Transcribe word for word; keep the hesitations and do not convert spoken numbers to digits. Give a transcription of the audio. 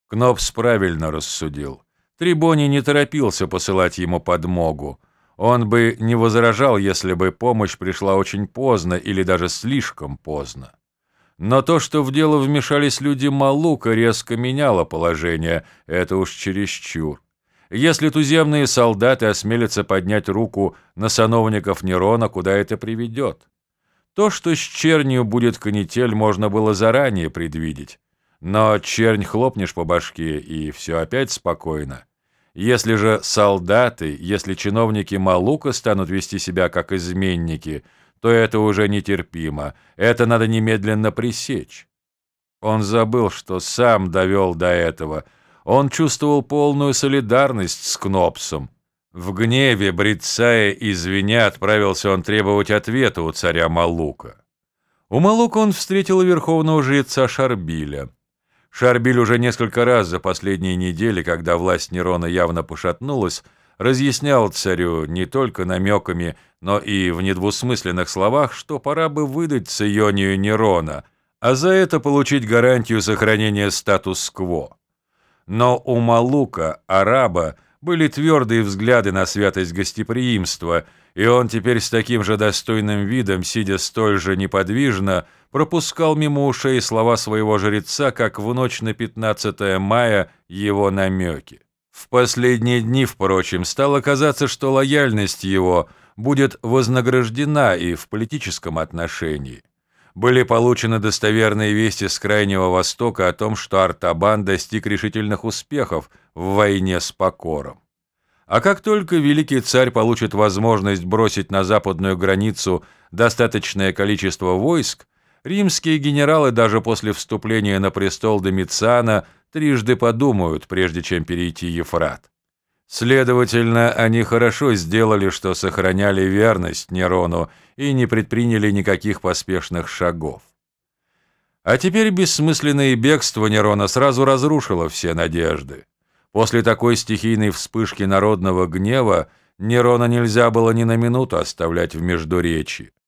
Кнопс правильно рассудил. Трибоний не торопился посылать ему подмогу. Он бы не возражал, если бы помощь пришла очень поздно или даже слишком поздно. Но то, что в дело вмешались люди Малука, резко меняло положение, это уж чересчур. Если туземные солдаты осмелятся поднять руку на сановников Нерона, куда это приведет? То, что с чернью будет канитель, можно было заранее предвидеть. Но чернь хлопнешь по башке, и все опять спокойно. Если же солдаты, если чиновники Малука станут вести себя как изменники, то это уже нетерпимо, это надо немедленно пресечь. Он забыл, что сам довел до этого. Он чувствовал полную солидарность с Кнопсом. В гневе, брецая и звеня, отправился он требовать ответа у царя Малука. У Малука он встретил верховного жреца Шарбиля. Шарбиль уже несколько раз за последние недели, когда власть Нерона явно пошатнулась, разъяснял царю не только намеками, но и в недвусмысленных словах, что пора бы выдать Ционию Нерона, а за это получить гарантию сохранения статус-кво. Но у Малука, араба, были твердые взгляды на святость гостеприимства, и он теперь с таким же достойным видом, сидя столь же неподвижно, пропускал мимо ушей слова своего жреца, как в ночь на пятнадцатое мая его намеки. В последние дни, впрочем, стало казаться, что лояльность его будет вознаграждена и в политическом отношении. Были получены достоверные вести с Крайнего Востока о том, что Артабан достиг решительных успехов в войне с Покором. А как только великий царь получит возможность бросить на западную границу достаточное количество войск, римские генералы даже после вступления на престол Домициана трижды подумают, прежде чем перейти Ефрат. Следовательно, они хорошо сделали, что сохраняли верность Нерону и не предприняли никаких поспешных шагов. А теперь бессмысленное бегство Нерона сразу разрушило все надежды. После такой стихийной вспышки народного гнева Нерона нельзя было ни на минуту оставлять в Междуречии.